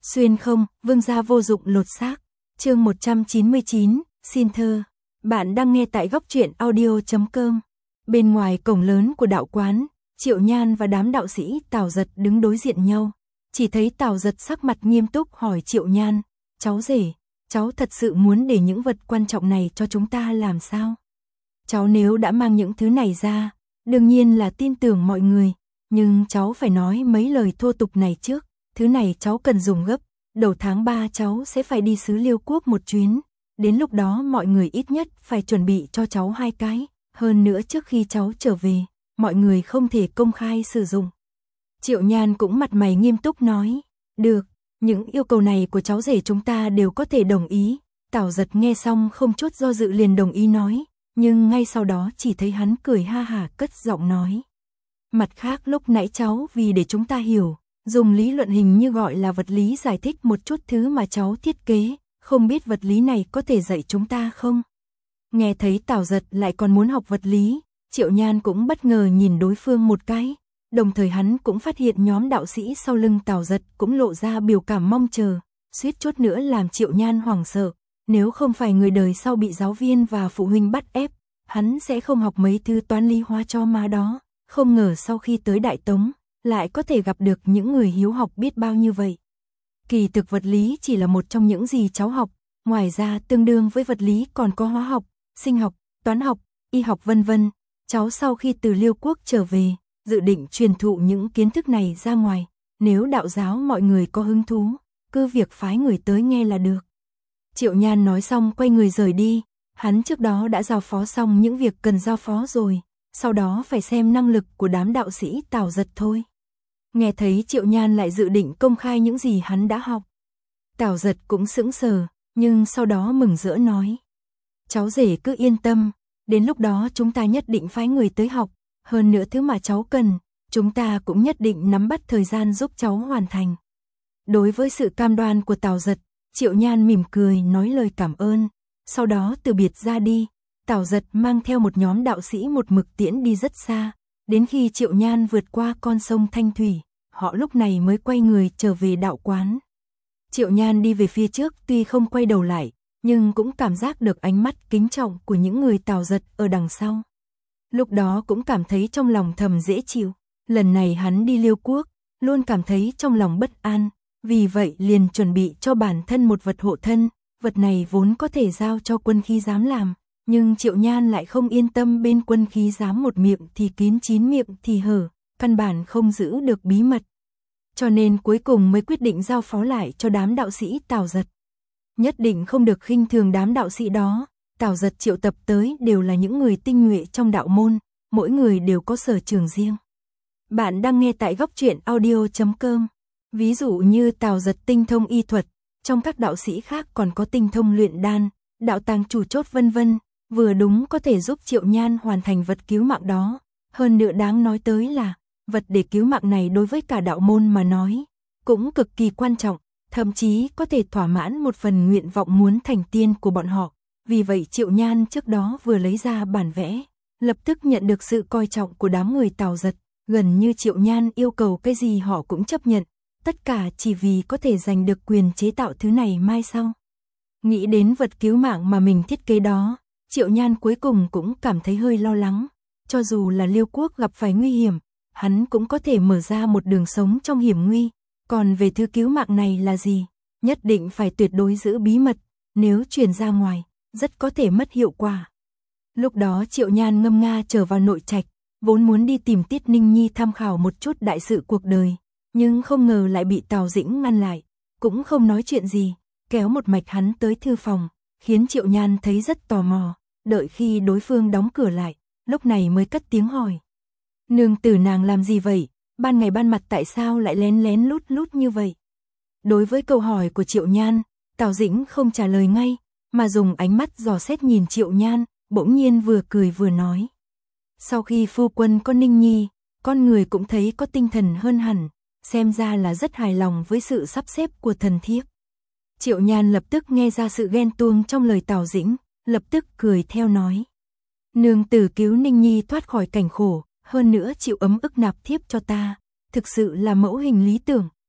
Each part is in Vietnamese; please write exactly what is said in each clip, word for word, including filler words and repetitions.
Xuyên không, vương gia vô dụng lột xác. Chương một trăm chín mươi chín, xin thơ. Bạn đang nghe tại góc truyện audio chấm com. Bên ngoài cổng lớn của đạo quán, Triệu Nhan và đám đạo sĩ Tào Giật đứng đối diện nhau. Chỉ thấy Tào Giật sắc mặt nghiêm túc hỏi Triệu Nhan, cháu rể, cháu thật sự muốn để những vật quan trọng này cho chúng ta làm sao? Cháu nếu đã mang những thứ này ra, đương nhiên là tin tưởng mọi người, nhưng cháu phải nói mấy lời thô tục này trước. Thứ này cháu cần dùng gấp, đầu tháng ba cháu sẽ phải đi xứ Liêu Quốc một chuyến, đến lúc đó mọi người ít nhất phải chuẩn bị cho cháu hai cái, hơn nữa trước khi cháu trở về, mọi người không thể công khai sử dụng. Triệu Nhan cũng mặt mày nghiêm túc nói, được, những yêu cầu này của cháu rể chúng ta đều có thể đồng ý. Tào Giật nghe xong không chút do dự liền đồng ý nói, nhưng ngay sau đó chỉ thấy hắn cười ha hả cất giọng nói. Mặt khác lúc nãy cháu vì để chúng ta hiểu, dùng lý luận hình như gọi là vật lý giải thích một chút thứ mà cháu thiết kế, không biết vật lý này có thể dạy chúng ta không? Nghe thấy Tào Giật lại còn muốn học vật lý, Triệu Nhan cũng bất ngờ nhìn đối phương một cái, đồng thời hắn cũng phát hiện nhóm đạo sĩ sau lưng Tào Giật cũng lộ ra biểu cảm mong chờ, suýt chút nữa làm Triệu Nhan hoảng sợ, nếu không phải người đời sau bị giáo viên và phụ huynh bắt ép, hắn sẽ không học mấy thứ toán lý hóa cho má đó, không ngờ sau khi tới Đại Tống, lại có thể gặp được những người hiếu học biết bao như vậy. Kỳ thực vật lý chỉ là một trong những gì cháu học, ngoài ra tương đương với vật lý còn có hóa học, sinh học, toán học, y học vân vân. Cháu sau khi từ Liêu Quốc trở về, dự định truyền thụ những kiến thức này ra ngoài, nếu đạo giáo mọi người có hứng thú, cứ việc phái người tới nghe là được. Triệu Nhan nói xong quay người rời đi, hắn trước đó đã giao phó xong những việc cần giao phó rồi, sau đó phải xem năng lực của đám đạo sĩ Tào Giật thôi. Nghe thấy Triệu Nhan lại dự định công khai những gì hắn đã học. Tào Giật cũng sững sờ, nhưng sau đó mừng rỡ nói. Cháu rể cứ yên tâm, đến lúc đó chúng ta nhất định phái người tới học, hơn nữa thứ mà cháu cần, chúng ta cũng nhất định nắm bắt thời gian giúp cháu hoàn thành. Đối với sự cam đoan của Tào Giật, Triệu Nhan mỉm cười nói lời cảm ơn, sau đó từ biệt ra đi. Tào Giật mang theo một nhóm đạo sĩ một mực tiễn đi rất xa, đến khi Triệu Nhan vượt qua con sông Thanh Thủy, họ lúc này mới quay người trở về đạo quán. Triệu Nhan đi về phía trước tuy không quay đầu lại, nhưng cũng cảm giác được ánh mắt kính trọng của những người Tào Giật ở đằng sau. Lúc đó cũng cảm thấy trong lòng thầm dễ chịu, lần này hắn đi Liêu Quốc, luôn cảm thấy trong lòng bất an, vì vậy liền chuẩn bị cho bản thân một vật hộ thân, vật này vốn có thể giao cho Quân Khí Giám làm. Nhưng Triệu Nhan lại không yên tâm bên Quân Khí Giám một miệng thì kín chín miệng thì hở, căn bản không giữ được bí mật. Cho nên cuối cùng mới quyết định giao phó lại cho đám đạo sĩ Tào Giật. Nhất định không được khinh thường đám đạo sĩ đó, Tào Giật triệu tập tới đều là những người tinh nhuệ trong đạo môn, mỗi người đều có sở trường riêng. Bạn đang nghe tại góc truyện audio chấm com. Ví dụ như Tào Giật tinh thông y thuật, trong các đạo sĩ khác còn có tinh thông luyện đan, đạo tàng chủ chốt vân vân. Vừa đúng có thể giúp Triệu Nhan hoàn thành vật cứu mạng đó, hơn nữa đáng nói tới là, vật để cứu mạng này đối với cả đạo môn mà nói, cũng cực kỳ quan trọng, thậm chí có thể thỏa mãn một phần nguyện vọng muốn thành tiên của bọn họ. Vì vậy Triệu Nhan trước đó vừa lấy ra bản vẽ, lập tức nhận được sự coi trọng của đám người Tào Giật, gần như Triệu Nhan yêu cầu cái gì họ cũng chấp nhận, tất cả chỉ vì có thể giành được quyền chế tạo thứ này mai sau. Nghĩ đến vật cứu mạng mà mình thiết kế đó, Triệu Nhan cuối cùng cũng cảm thấy hơi lo lắng, cho dù là Liêu Quốc gặp phải nguy hiểm, hắn cũng có thể mở ra một đường sống trong hiểm nguy, còn về thứ cứu mạng này là gì, nhất định phải tuyệt đối giữ bí mật, nếu truyền ra ngoài, rất có thể mất hiệu quả. Lúc đó Triệu Nhan ngâm nga trở vào nội trạch, vốn muốn đi tìm Tiết Ninh Nhi tham khảo một chút đại sự cuộc đời, nhưng không ngờ lại bị Tào Dĩnh ngăn lại, cũng không nói chuyện gì, kéo một mạch hắn tới thư phòng, khiến Triệu Nhan thấy rất tò mò. Đợi khi đối phương đóng cửa lại, lúc này mới cất tiếng hỏi. Nương tử nàng làm gì vậy? Ban ngày ban mặt tại sao lại lén lén lút lút như vậy? Đối với câu hỏi của Triệu Nhan, Tào Dĩnh không trả lời ngay, mà dùng ánh mắt dò xét nhìn Triệu Nhan, bỗng nhiên vừa cười vừa nói. Sau khi phu quân có Ninh Nhi, con người cũng thấy có tinh thần hơn hẳn, xem ra là rất hài lòng với sự sắp xếp của thần thiếp. Triệu Nhan lập tức nghe ra sự ghen tuông trong lời Tào Dĩnh, lập tức cười theo nói. Nương tử cứu Ninh Nhi thoát khỏi cảnh khổ, hơn nữa chịu ấm ức nạp thiếp cho ta, thực sự là mẫu hình lý tưởng,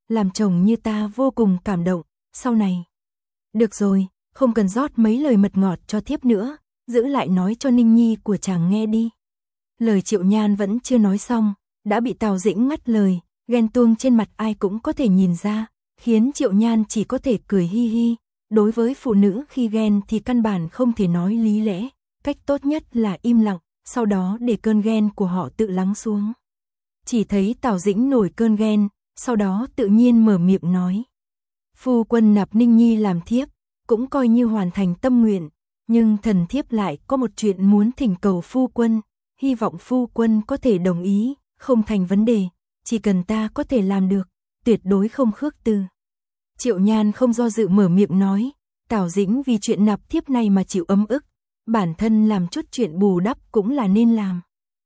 làm chồng như ta vô cùng cảm động, sau này. Được rồi, không cần rót mấy lời mật ngọt cho thiếp nữa, giữ lại nói cho Ninh Nhi của chàng nghe đi. Lời Triệu Nhan vẫn chưa nói xong, đã bị Tào Dĩnh ngắt lời, ghen tuông trên mặt ai cũng có thể nhìn ra, khiến Triệu Nhan chỉ có thể cười hi hi. Đối với phụ nữ khi ghen thì căn bản không thể nói lý lẽ, cách tốt nhất là im lặng, sau đó để cơn ghen của họ tự lắng xuống. Chỉ thấy Tào Dĩnh nổi cơn ghen, sau đó tự nhiên mở miệng nói. Phu quân nạp Ninh Nhi làm thiếp, cũng coi như hoàn thành tâm nguyện, nhưng thần thiếp lại có một chuyện muốn thỉnh cầu phu quân, hy vọng phu quân có thể đồng ý, không thành vấn đề, chỉ cần ta có thể làm được, tuyệt đối không khước từ. Triệu Nhan không do dự mở miệng nói, Tào Dĩnh vì chuyện nạp thiếp này mà chịu ấm ức, bản thân làm chút chuyện bù đắp cũng là nên làm.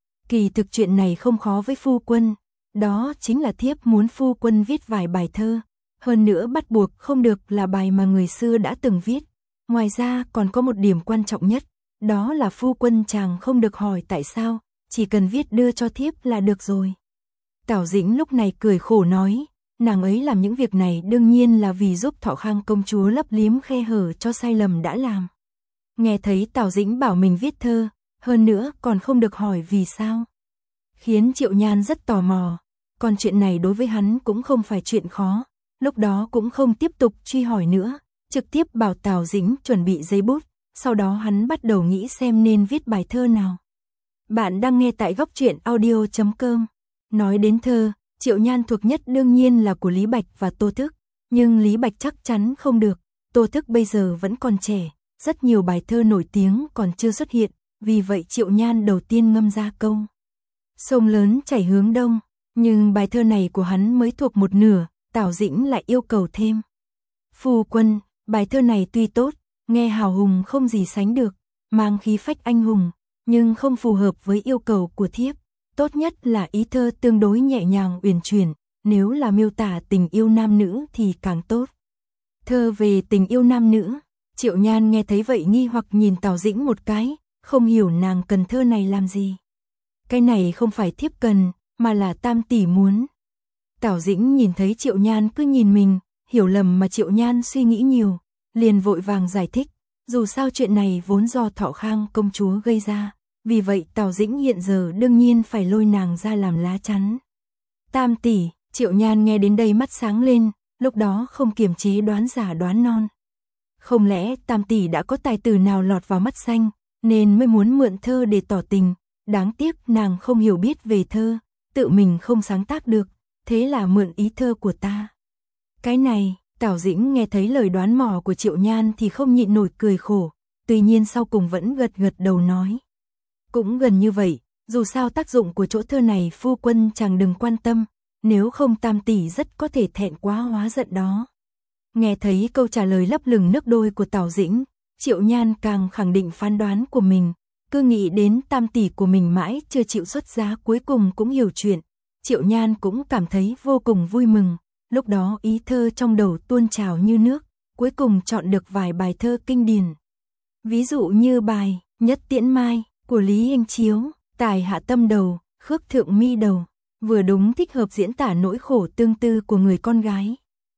Kỳ thực chuyện này không khó với phu quân, đó chính là thiếp muốn phu quân viết vài bài thơ, hơn nữa bắt buộc không được là bài mà người xưa đã từng viết. Ngoài ra còn có một điểm quan trọng nhất, đó là phu quân chàng không được hỏi tại sao, chỉ cần viết đưa cho thiếp là được rồi. Tào Dĩnh lúc này cười khổ nói, nàng ấy làm những việc này đương nhiên là vì giúp Thọ Khang công chúa lấp liếm khe hở cho sai lầm đã làm. Nghe thấy Tào Dĩnh bảo mình viết thơ, hơn nữa còn không được hỏi vì sao, khiến Triệu Nhan rất tò mò, còn chuyện này đối với hắn cũng không phải chuyện khó, lúc đó cũng không tiếp tục truy hỏi nữa, trực tiếp bảo Tào Dĩnh chuẩn bị giấy bút, sau đó hắn bắt đầu nghĩ xem nên viết bài thơ nào. Bạn đang nghe tại góc truyện audio chấm com. Nói đến thơ, Triệu Nhan thuộc nhất đương nhiên là của Lý Bạch và Tô Thức, nhưng Lý Bạch chắc chắn không được, Tô Thức bây giờ vẫn còn trẻ, rất nhiều bài thơ nổi tiếng còn chưa xuất hiện, vì vậy Triệu Nhan đầu tiên ngâm ra câu sông lớn chảy hướng đông, nhưng bài thơ này của hắn mới thuộc một nửa, Tào Dĩnh lại yêu cầu thêm. Phu quân, bài thơ này tuy tốt, nghe hào hùng không gì sánh được, mang khí phách anh hùng, nhưng không phù hợp với yêu cầu của thiếp. Tốt nhất là ý thơ tương đối nhẹ nhàng uyển chuyển, nếu là miêu tả tình yêu nam nữ thì càng tốt. Thơ về tình yêu nam nữ, Triệu Nhan nghe thấy vậy nghi hoặc nhìn Tào Dĩnh một cái, không hiểu nàng cần thơ này làm gì. Cái này không phải thiếp cần, mà là tam tỷ muốn. Tào Dĩnh nhìn thấy Triệu Nhan cứ nhìn mình, hiểu lầm mà Triệu Nhan suy nghĩ nhiều, liền vội vàng giải thích, dù sao chuyện này vốn do Thọ Khang công chúa gây ra. Vì vậy Tào Dĩnh hiện giờ đương nhiên phải lôi nàng ra làm lá chắn. Tam tỷ, Triệu Nhan nghe đến đây mắt sáng lên, lúc đó không kiềm chế đoán giả đoán non. Không lẽ Tam tỷ đã có tài tử nào lọt vào mắt xanh, nên mới muốn mượn thơ để tỏ tình, đáng tiếc nàng không hiểu biết về thơ, tự mình không sáng tác được, thế là mượn ý thơ của ta. Cái này, Tào Dĩnh nghe thấy lời đoán mò của Triệu Nhan thì không nhịn nổi cười khổ, tuy nhiên sau cùng vẫn gật gật đầu nói. Cũng gần như vậy, dù sao tác dụng của chỗ thơ này phu quân chàng đừng quan tâm, nếu không Tam tỷ rất có thể thẹn quá hóa giận đó. Nghe thấy câu trả lời lấp lửng nước đôi của Tào Dĩnh, Triệu Nhan càng khẳng định phán đoán của mình, cứ nghĩ đến Tam tỷ của mình mãi chưa chịu xuất giá cuối cùng cũng hiểu chuyện, Triệu Nhan cũng cảm thấy vô cùng vui mừng, lúc đó ý thơ trong đầu tuôn trào như nước, cuối cùng chọn được vài bài thơ kinh điển. Ví dụ như bài Nhất Tiễn Mai của Lý Anh Chiếu, tài hạ tâm đầu, khước thượng mi đầu, vừa đúng thích hợp diễn tả nỗi khổ tương tư của người con gái.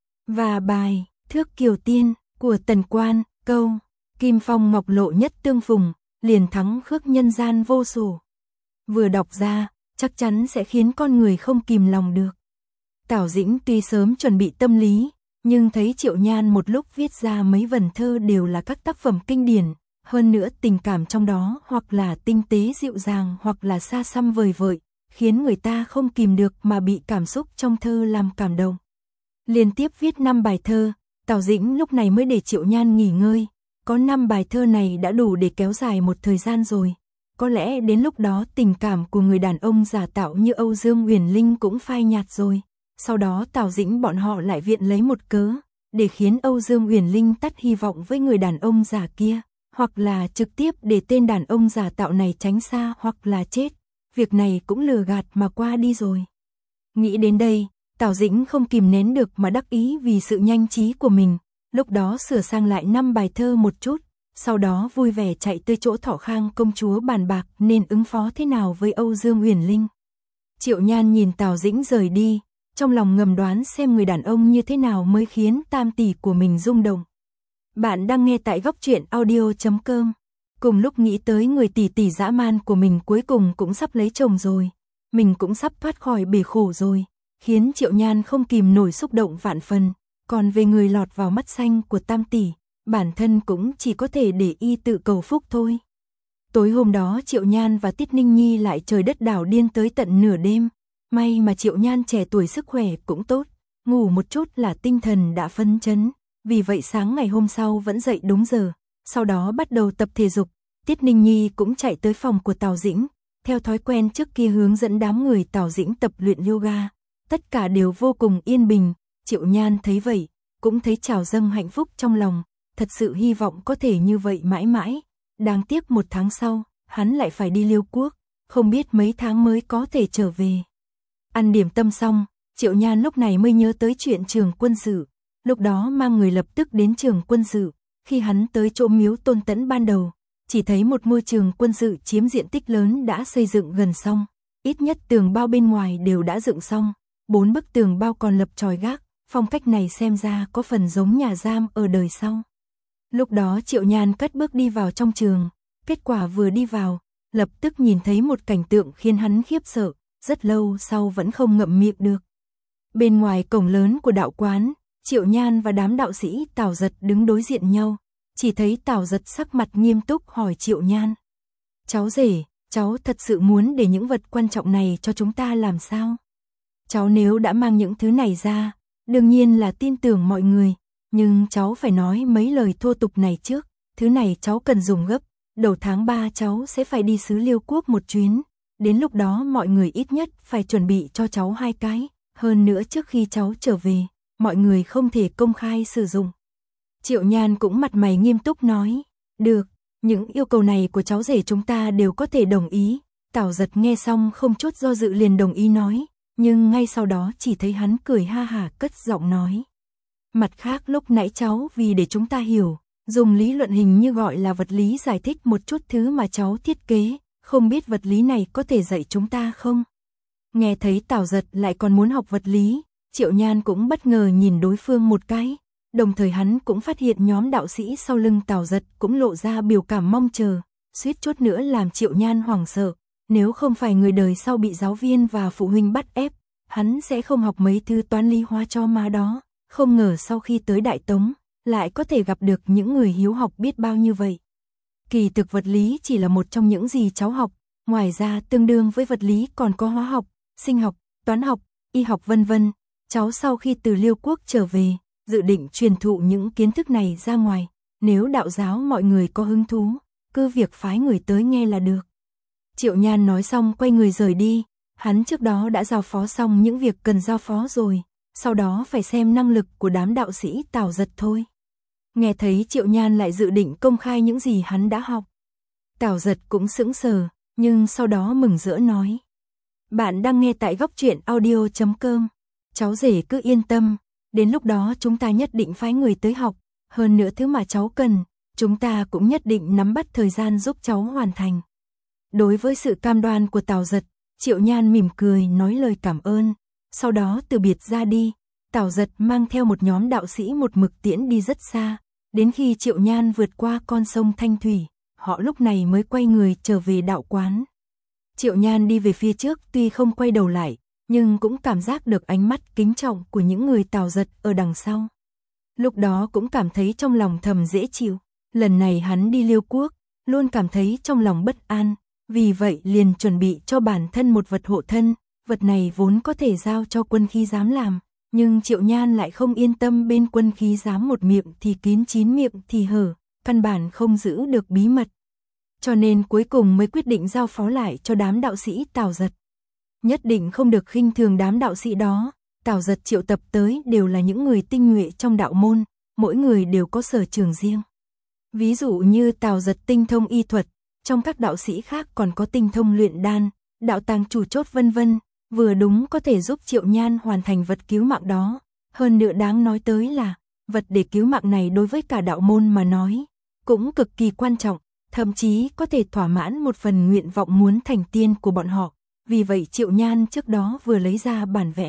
Và bài Thước Kiều Tiên của Tần Quan, câu Kim phong mọc lộ nhất tương phùng, liền thắng khước nhân gian vô sổ. Vừa đọc ra, chắc chắn sẽ khiến con người không kìm lòng được. Tào Dĩnh tuy sớm chuẩn bị tâm lý, nhưng thấy Triệu Nhan một lúc viết ra mấy vần thơ đều là các tác phẩm kinh điển, hơn nữa tình cảm trong đó hoặc là tinh tế dịu dàng hoặc là xa xăm vời vợi, khiến người ta không kìm được mà bị cảm xúc trong thơ làm cảm động. Liên tiếp viết năm bài thơ, Tào Dĩnh lúc này mới để Triệu Nhan nghỉ ngơi, có năm bài thơ này đã đủ để kéo dài một thời gian rồi. Có lẽ đến lúc đó tình cảm của người đàn ông giả tạo như Âu Dương Uyển Linh cũng phai nhạt rồi. Sau đó Tào Dĩnh bọn họ lại viện lấy một cớ, để khiến Âu Dương Uyển Linh tắt hy vọng với người đàn ông giả kia, hoặc là trực tiếp để tên đàn ông giả tạo này tránh xa hoặc là chết. Việc này cũng lừa gạt mà qua đi rồi. Nghĩ đến đây, Tào Dĩnh không kìm nén được mà đắc ý vì sự nhanh trí của mình, lúc đó sửa sang lại năm bài thơ một chút, sau đó vui vẻ chạy tới chỗ Thọ Khang công chúa bàn bạc nên ứng phó thế nào với Âu Dương Uyển Linh. Triệu Nhan nhìn Tào Dĩnh rời đi, trong lòng ngầm đoán xem người đàn ông như thế nào mới khiến tam tỷ của mình rung động. Bạn đang nghe tại góc truyện audio chấm com. Cùng lúc nghĩ tới người tỷ tỷ dã man của mình cuối cùng cũng sắp lấy chồng rồi, mình cũng sắp thoát khỏi bể khổ rồi, khiến Triệu Nhan không kìm nổi xúc động vạn phần. Còn về người lọt vào mắt xanh của tam tỷ, bản thân cũng chỉ có thể để y tự cầu phúc thôi. Tối hôm đó Triệu Nhan và Tiết Ninh Nhi lại trời đất đảo điên tới tận nửa đêm. May mà Triệu Nhan trẻ tuổi sức khỏe cũng tốt, ngủ một chút là tinh thần đã phấn chấn, vì vậy sáng ngày hôm sau vẫn dậy đúng giờ, sau đó bắt đầu tập thể dục. Tiết Ninh Nhi cũng chạy tới phòng của Tào Dĩnh, theo thói quen trước kia hướng dẫn đám người Tào Dĩnh tập luyện yoga. Tất cả đều vô cùng yên bình, Triệu Nhan thấy vậy, cũng thấy trào dâng hạnh phúc trong lòng, thật sự hy vọng có thể như vậy mãi mãi. Đáng tiếc một tháng sau, hắn lại phải đi Liêu Quốc, không biết mấy tháng mới có thể trở về. Ăn điểm tâm xong, Triệu Nhan lúc này mới nhớ tới chuyện trường quân sự, lúc đó mang người lập tức đến trường quân sự. Khi hắn tới chỗ miếu Tôn Tẫn ban đầu, chỉ thấy một ngôi trường quân sự chiếm diện tích lớn đã xây dựng gần xong, ít nhất tường bao bên ngoài đều đã dựng xong, bốn bức tường bao còn lập chòi gác, phong cách này xem ra có phần giống nhà giam ở đời sau. Lúc đó Triệu Nhan cất bước đi vào trong trường, kết quả vừa đi vào, lập tức nhìn thấy một cảnh tượng khiến hắn khiếp sợ, rất lâu sau vẫn không ngậm miệng được. Bên ngoài cổng lớn của đạo quán, Triệu Nhan và đám đạo sĩ Tào Giật đứng đối diện nhau, chỉ thấy Tào Giật sắc mặt nghiêm túc hỏi Triệu Nhan. Cháu rể, cháu thật sự muốn để những vật quan trọng này cho chúng ta làm sao? Cháu nếu đã mang những thứ này ra, đương nhiên là tin tưởng mọi người, nhưng cháu phải nói mấy lời thô tục này trước, thứ này cháu cần dùng gấp, đầu tháng ba cháu sẽ phải đi xứ Liêu Quốc một chuyến, đến lúc đó mọi người ít nhất phải chuẩn bị cho cháu hai cái, hơn nữa trước khi cháu trở về, mọi người không thể công khai sử dụng. Triệu Nhan cũng mặt mày nghiêm túc nói, được, những yêu cầu này của cháu rể chúng ta đều có thể đồng ý. Tào Giật nghe xong không chút do dự liền đồng ý nói, nhưng ngay sau đó chỉ thấy hắn cười ha hả cất giọng nói. Mặt khác lúc nãy cháu vì để chúng ta hiểu, dùng lý luận hình như gọi là vật lý giải thích một chút thứ mà cháu thiết kế, không biết vật lý này có thể dạy chúng ta không? Nghe thấy Tào Giật lại còn muốn học vật lý, Triệu Nhan cũng bất ngờ nhìn đối phương một cái, đồng thời hắn cũng phát hiện nhóm đạo sĩ sau lưng Tào Giật cũng lộ ra biểu cảm mong chờ, suýt chút nữa làm Triệu Nhan hoảng sợ, nếu không phải người đời sau bị giáo viên và phụ huynh bắt ép, hắn sẽ không học mấy thứ toán lý hóa cho má đó, không ngờ sau khi tới Đại Tống, lại có thể gặp được những người hiếu học biết bao như vậy. Kỳ thực vật lý chỉ là một trong những gì cháu học, ngoài ra tương đương với vật lý còn có hóa học, sinh học, toán học, y học vân vân. Cháu sau khi từ Liêu Quốc trở về, dự định truyền thụ những kiến thức này ra ngoài, nếu đạo giáo mọi người có hứng thú, cứ việc phái người tới nghe là được. Triệu Nhan nói xong quay người rời đi, hắn trước đó đã giao phó xong những việc cần giao phó rồi, sau đó phải xem năng lực của đám đạo sĩ Tào Giật thôi. Nghe thấy Triệu Nhan lại dự định công khai những gì hắn đã học, Tào Giật cũng sững sờ, nhưng sau đó mừng rỡ nói. Bạn đang nghe tại góc truyện audio chấm com. Cháu rể cứ yên tâm, đến lúc đó chúng ta nhất định phái người tới học, hơn nữa thứ mà cháu cần, chúng ta cũng nhất định nắm bắt thời gian giúp cháu hoàn thành. Đối với sự cam đoan của Tào Giật, Triệu Nhan mỉm cười nói lời cảm ơn, sau đó từ biệt ra đi. Tào Giật mang theo một nhóm đạo sĩ một mực tiễn đi rất xa, đến khi Triệu Nhan vượt qua con sông Thanh Thủy, họ lúc này mới quay người trở về đạo quán. Triệu Nhan đi về phía trước tuy không quay đầu lại, nhưng cũng cảm giác được ánh mắt kính trọng của những người Tào Giật ở đằng sau. Lúc đó cũng cảm thấy trong lòng thầm dễ chịu, lần này hắn đi Liêu Quốc, luôn cảm thấy trong lòng bất an, vì vậy liền chuẩn bị cho bản thân một vật hộ thân, vật này vốn có thể giao cho Quân Khí Giám làm, nhưng Triệu Nhan lại không yên tâm bên Quân Khí Giám một miệng thì kín chín miệng thì hở, căn bản không giữ được bí mật. Cho nên cuối cùng mới quyết định giao phó lại cho đám đạo sĩ Tào Giật. Nhất định không được khinh thường đám đạo sĩ đó, Tào Giật triệu tập tới đều là những người tinh nhuệ trong đạo môn, mỗi người đều có sở trường riêng. Ví dụ như Tào Giật tinh thông y thuật, trong các đạo sĩ khác còn có tinh thông luyện đan, đạo tàng chủ chốt vân vân, vừa đúng có thể giúp Triệu Nhan hoàn thành vật cứu mạng đó. Hơn nữa đáng nói tới là, vật để cứu mạng này đối với cả đạo môn mà nói, cũng cực kỳ quan trọng, thậm chí có thể thỏa mãn một phần nguyện vọng muốn thành tiên của bọn họ. Vì vậy Triệu Nhan trước đó vừa lấy ra bản vẽ,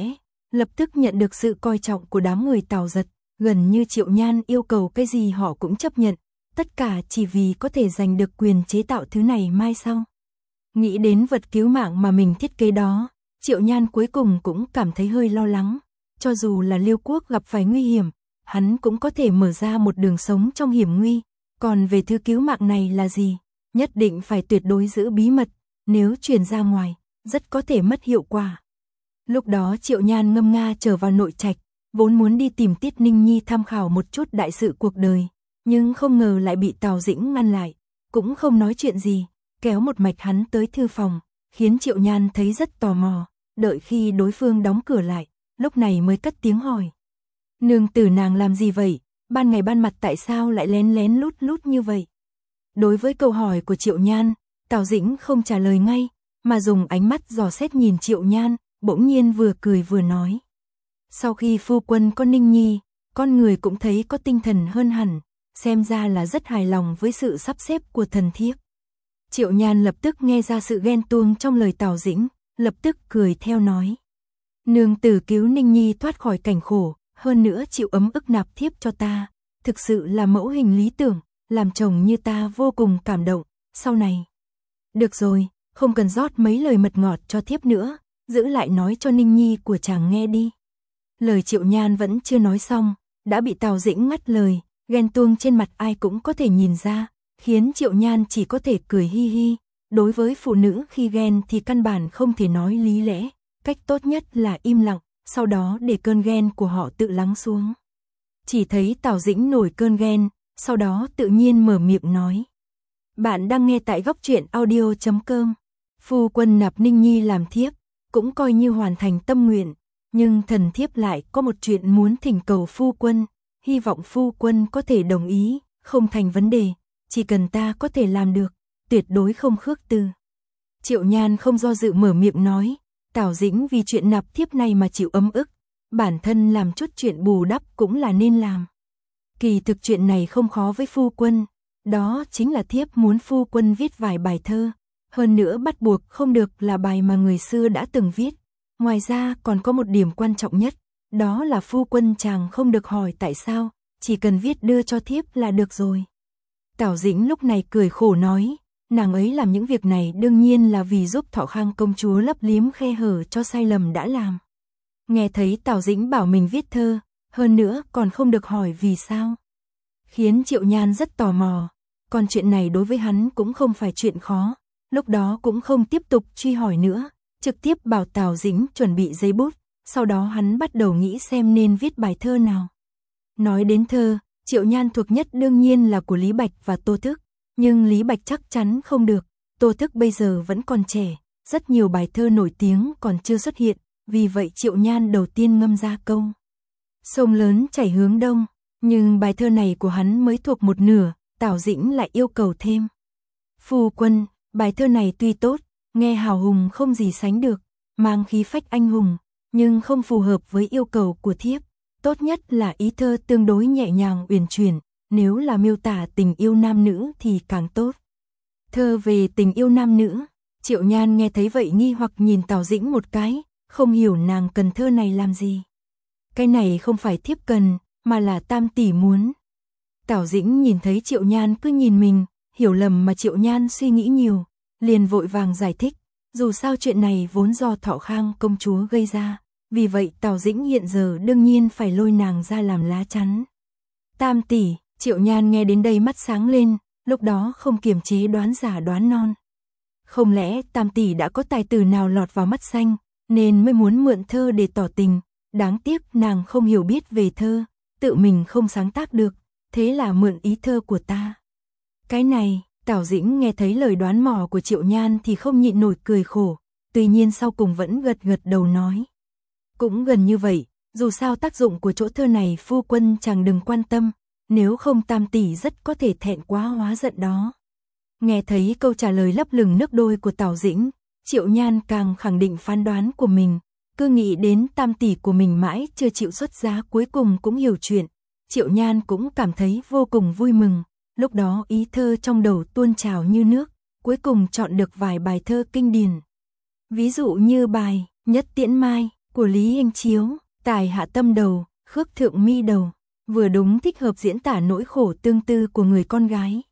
lập tức nhận được sự coi trọng của đám người Tào Giật, gần như Triệu Nhan yêu cầu cái gì họ cũng chấp nhận, tất cả chỉ vì có thể giành được quyền chế tạo thứ này mai sau. Nghĩ đến vật cứu mạng mà mình thiết kế đó, Triệu Nhan cuối cùng cũng cảm thấy hơi lo lắng, cho dù là Liêu Quốc gặp phải nguy hiểm, hắn cũng có thể mở ra một đường sống trong hiểm nguy, còn về thứ cứu mạng này là gì, nhất định phải tuyệt đối giữ bí mật, nếu truyền ra ngoài, rất có thể mất hiệu quả. Lúc đó Triệu Nhan ngâm nga trở vào nội trạch, vốn muốn đi tìm Tiết Ninh Nhi tham khảo một chút đại sự cuộc đời, nhưng không ngờ lại bị Tào Dĩnh ngăn lại, cũng không nói chuyện gì, kéo một mạch hắn tới thư phòng, khiến Triệu Nhan thấy rất tò mò, đợi khi đối phương đóng cửa lại, lúc này mới cất tiếng hỏi. Nương tử nàng làm gì vậy, ban ngày ban mặt tại sao lại lén lén lút lút như vậy? Đối với câu hỏi của Triệu Nhan, Tào Dĩnh không trả lời ngay, mà dùng ánh mắt dò xét nhìn Triệu Nhan, bỗng nhiên vừa cười vừa nói. Sau khi phu quân có Ninh Nhi, con người cũng thấy có tinh thần hơn hẳn, xem ra là rất hài lòng với sự sắp xếp của thần thiếp. Triệu Nhan lập tức nghe ra sự ghen tuông trong lời Tào Dĩnh, lập tức cười theo nói. Nương tử cứu Ninh Nhi thoát khỏi cảnh khổ, hơn nữa chịu ấm ức nạp thiếp cho ta, thực sự là mẫu hình lý tưởng, làm chồng như ta vô cùng cảm động, sau này. Được rồi, không cần rót mấy lời mật ngọt cho thiếp nữa, giữ lại nói cho Ninh Nhi của chàng nghe đi. Lời Triệu Nhan vẫn chưa nói xong, đã bị Tào Dĩnh ngắt lời, ghen tuông trên mặt ai cũng có thể nhìn ra, khiến Triệu Nhan chỉ có thể cười hi hi. Đối với phụ nữ khi ghen thì căn bản không thể nói lý lẽ, cách tốt nhất là im lặng, sau đó để cơn ghen của họ tự lắng xuống. Chỉ thấy Tào Dĩnh nổi cơn ghen, sau đó tự nhiên mở miệng nói. Bạn đang nghe tại góc truyện audio chấm com. Phu quân nạp Ninh Nhi làm thiếp, cũng coi như hoàn thành tâm nguyện, nhưng thần thiếp lại có một chuyện muốn thỉnh cầu phu quân, hy vọng phu quân có thể đồng ý, không thành vấn đề, chỉ cần ta có thể làm được, tuyệt đối không khước từ. Triệu Nhan không do dự mở miệng nói, Tào Dĩnh vì chuyện nạp thiếp này mà chịu ấm ức, bản thân làm chút chuyện bù đắp cũng là nên làm. Kỳ thực chuyện này không khó với phu quân, đó chính là thiếp muốn phu quân viết vài bài thơ, hơn nữa bắt buộc không được là bài mà người xưa đã từng viết. Ngoài ra còn có một điểm quan trọng nhất, đó là phu quân chàng không được hỏi tại sao, chỉ cần viết đưa cho thiếp là được rồi. Tào Dĩnh lúc này cười khổ nói, nàng ấy làm những việc này đương nhiên là vì giúp Thọ Khang công chúa lấp liếm khe hở cho sai lầm đã làm. Nghe thấy Tào Dĩnh bảo mình viết thơ, hơn nữa còn không được hỏi vì sao, khiến Triệu Nhan rất tò mò, còn chuyện này đối với hắn cũng không phải chuyện khó, lúc đó cũng không tiếp tục truy hỏi nữa, trực tiếp bảo Tào Dĩnh chuẩn bị giấy bút, sau đó hắn bắt đầu nghĩ xem nên viết bài thơ nào. Nói đến thơ, Triệu Nhan thuộc nhất đương nhiên là của Lý Bạch và Tô Thức, nhưng Lý Bạch chắc chắn không được, Tô Thức bây giờ vẫn còn trẻ, rất nhiều bài thơ nổi tiếng còn chưa xuất hiện, vì vậy Triệu Nhan đầu tiên ngâm ra câu Sông lớn chảy hướng đông, nhưng bài thơ này của hắn mới thuộc một nửa, Tào Dĩnh lại yêu cầu thêm. Phu quân, bài thơ này tuy tốt, nghe hào hùng không gì sánh được, mang khí phách anh hùng, nhưng không phù hợp với yêu cầu của thiếp, tốt nhất là ý thơ tương đối nhẹ nhàng uyển chuyển, nếu là miêu tả tình yêu nam nữ thì càng tốt. Thơ về tình yêu nam nữ, Triệu Nhan nghe thấy vậy nghi hoặc nhìn Tào Dĩnh một cái, không hiểu nàng cần thơ này làm gì. Cái này không phải thiếp cần, mà là tam tỷ muốn. Tào Dĩnh nhìn thấy Triệu Nhan cứ nhìn mình, hiểu lầm mà Triệu Nhan suy nghĩ nhiều, liền vội vàng giải thích, dù sao chuyện này vốn do Thọ Khang công chúa gây ra, vì vậy Tào Dĩnh hiện giờ đương nhiên phải lôi nàng ra làm lá chắn. Tam tỷ, Triệu Nhan nghe đến đây mắt sáng lên, lúc đó không kiềm chế đoán giả đoán non. Không lẽ tam tỷ đã có tài tử nào lọt vào mắt xanh, nên mới muốn mượn thơ để tỏ tình, đáng tiếc nàng không hiểu biết về thơ, tự mình không sáng tác được, thế là mượn ý thơ của ta. Cái này, Tào Dĩnh nghe thấy lời đoán mò của Triệu Nhan thì không nhịn nổi cười khổ, tuy nhiên sau cùng vẫn gật gật đầu nói. Cũng gần như vậy, dù sao tác dụng của chỗ thơ này phu quân chàng đừng quan tâm, nếu không tam tỷ rất có thể thẹn quá hóa giận đó. Nghe thấy câu trả lời lấp lửng nước đôi của Tào Dĩnh, Triệu Nhan càng khẳng định phán đoán của mình, cứ nghĩ đến tam tỷ của mình mãi chưa chịu xuất giá cuối cùng cũng hiểu chuyện, Triệu Nhan cũng cảm thấy vô cùng vui mừng, lúc đó ý thơ trong đầu tuôn trào như nước, cuối cùng chọn được vài bài thơ kinh điển. Ví dụ như bài Nhất Tiễn Mai, của Lý Anh Chiếu, tài hạ tâm đầu, khước thượng mi đầu, vừa đúng thích hợp diễn tả nỗi khổ tương tư của người con gái.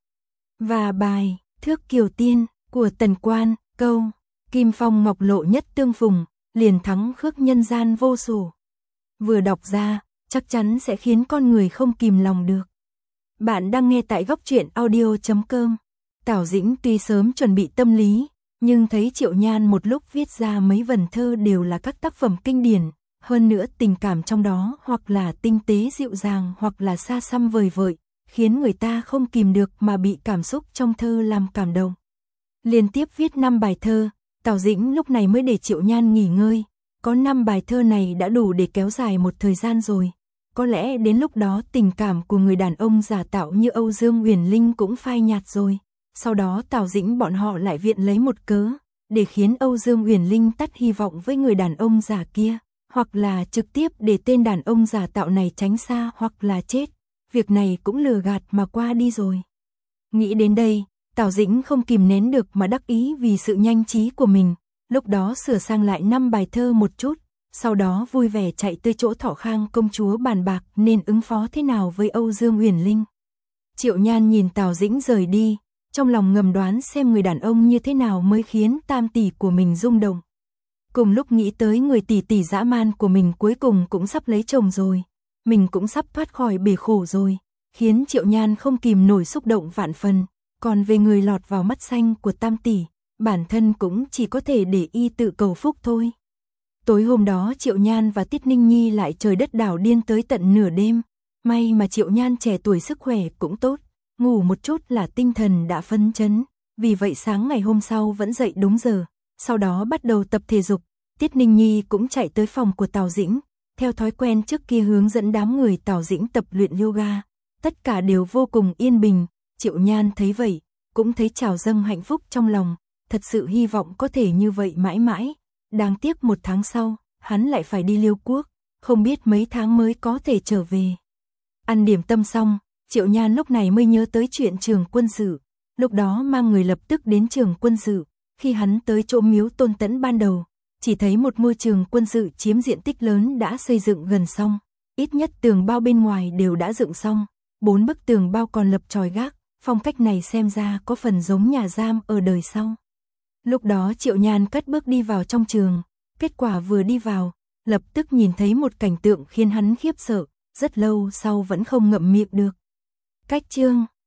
Và bài Thước Kiều Tiên của Tần Quan, câu Kim phong ngọc lộ nhất tương phùng, liền thắng khước nhân gian vô sổ. Vừa đọc ra, chắc chắn sẽ khiến con người không kìm lòng được. Bạn đang nghe tại góc truyện audio chấm com. Tào Dĩnh tuy sớm chuẩn bị tâm lý, nhưng thấy Triệu Nhan một lúc viết ra mấy vần thơ đều là các tác phẩm kinh điển, hơn nữa tình cảm trong đó hoặc là tinh tế dịu dàng hoặc là xa xăm vời vợi, khiến người ta không kìm được mà bị cảm xúc trong thơ làm cảm động. Liên tiếp viết năm bài thơ, Tào Dĩnh lúc này mới để Triệu Nhan nghỉ ngơi. Có năm bài thơ này đã đủ để kéo dài một thời gian rồi. Có lẽ đến lúc đó tình cảm của người đàn ông giả tạo như Âu Dương Uyển Linh cũng phai nhạt rồi. Sau đó Tào Dĩnh bọn họ lại viện lấy một cớ, để khiến Âu Dương Uyển Linh tắt hy vọng với người đàn ông giả kia, hoặc là trực tiếp để tên đàn ông giả tạo này tránh xa hoặc là chết. Việc này cũng lừa gạt mà qua đi rồi. Nghĩ đến đây, Tào Dĩnh không kìm nén được mà đắc ý vì sự nhanh trí của mình. Lúc đó sửa sang lại năm bài thơ một chút, sau đó vui vẻ chạy tới chỗ Thỏ Khang công chúa bàn bạc nên ứng phó thế nào với Âu Dương Uyển Linh. Triệu Nhan nhìn Tào Dĩnh rời đi, trong lòng ngầm đoán xem người đàn ông như thế nào mới khiến tam tỷ của mình rung động. Cùng lúc nghĩ tới người tỷ tỷ dã man của mình cuối cùng cũng sắp lấy chồng rồi, mình cũng sắp thoát khỏi bể khổ rồi, khiến Triệu Nhan không kìm nổi xúc động vạn phần. Còn về người lọt vào mắt xanh của tam tỷ, bản thân cũng chỉ có thể để y tự cầu phúc thôi. Tối hôm đó Triệu Nhan và Tiết Ninh Nhi lại trời đất đảo điên tới tận nửa đêm. May mà Triệu Nhan trẻ tuổi sức khỏe cũng tốt, ngủ một chút là tinh thần đã phấn chấn. Vì vậy sáng ngày hôm sau vẫn dậy đúng giờ, sau đó bắt đầu tập thể dục. Tiết Ninh Nhi cũng chạy tới phòng của Tào Dĩnh, theo thói quen trước kia hướng dẫn đám người Tào Dĩnh tập luyện yoga. Tất cả đều vô cùng yên bình. Triệu Nhan thấy vậy, cũng thấy trào dâng hạnh phúc trong lòng, thật sự hy vọng có thể như vậy mãi mãi. Đáng tiếc một tháng sau, hắn lại phải đi Liêu Quốc, không biết mấy tháng mới có thể trở về. Ăn điểm tâm xong, Triệu Nhan lúc này mới nhớ tới chuyện trường quân sự, lúc đó mang người lập tức đến trường quân sự. Khi hắn tới chỗ miếu Tôn Tẫn ban đầu, chỉ thấy một môi trường quân sự chiếm diện tích lớn đã xây dựng gần xong, ít nhất tường bao bên ngoài đều đã dựng xong, bốn bức tường bao còn lập chòi gác. Phong cách này xem ra có phần giống nhà giam ở đời sau. Lúc đó Triệu Nhan cất bước đi vào trong trường, kết quả vừa đi vào, lập tức nhìn thấy một cảnh tượng khiến hắn khiếp sợ, rất lâu sau vẫn không ngậm miệng được. Cách chương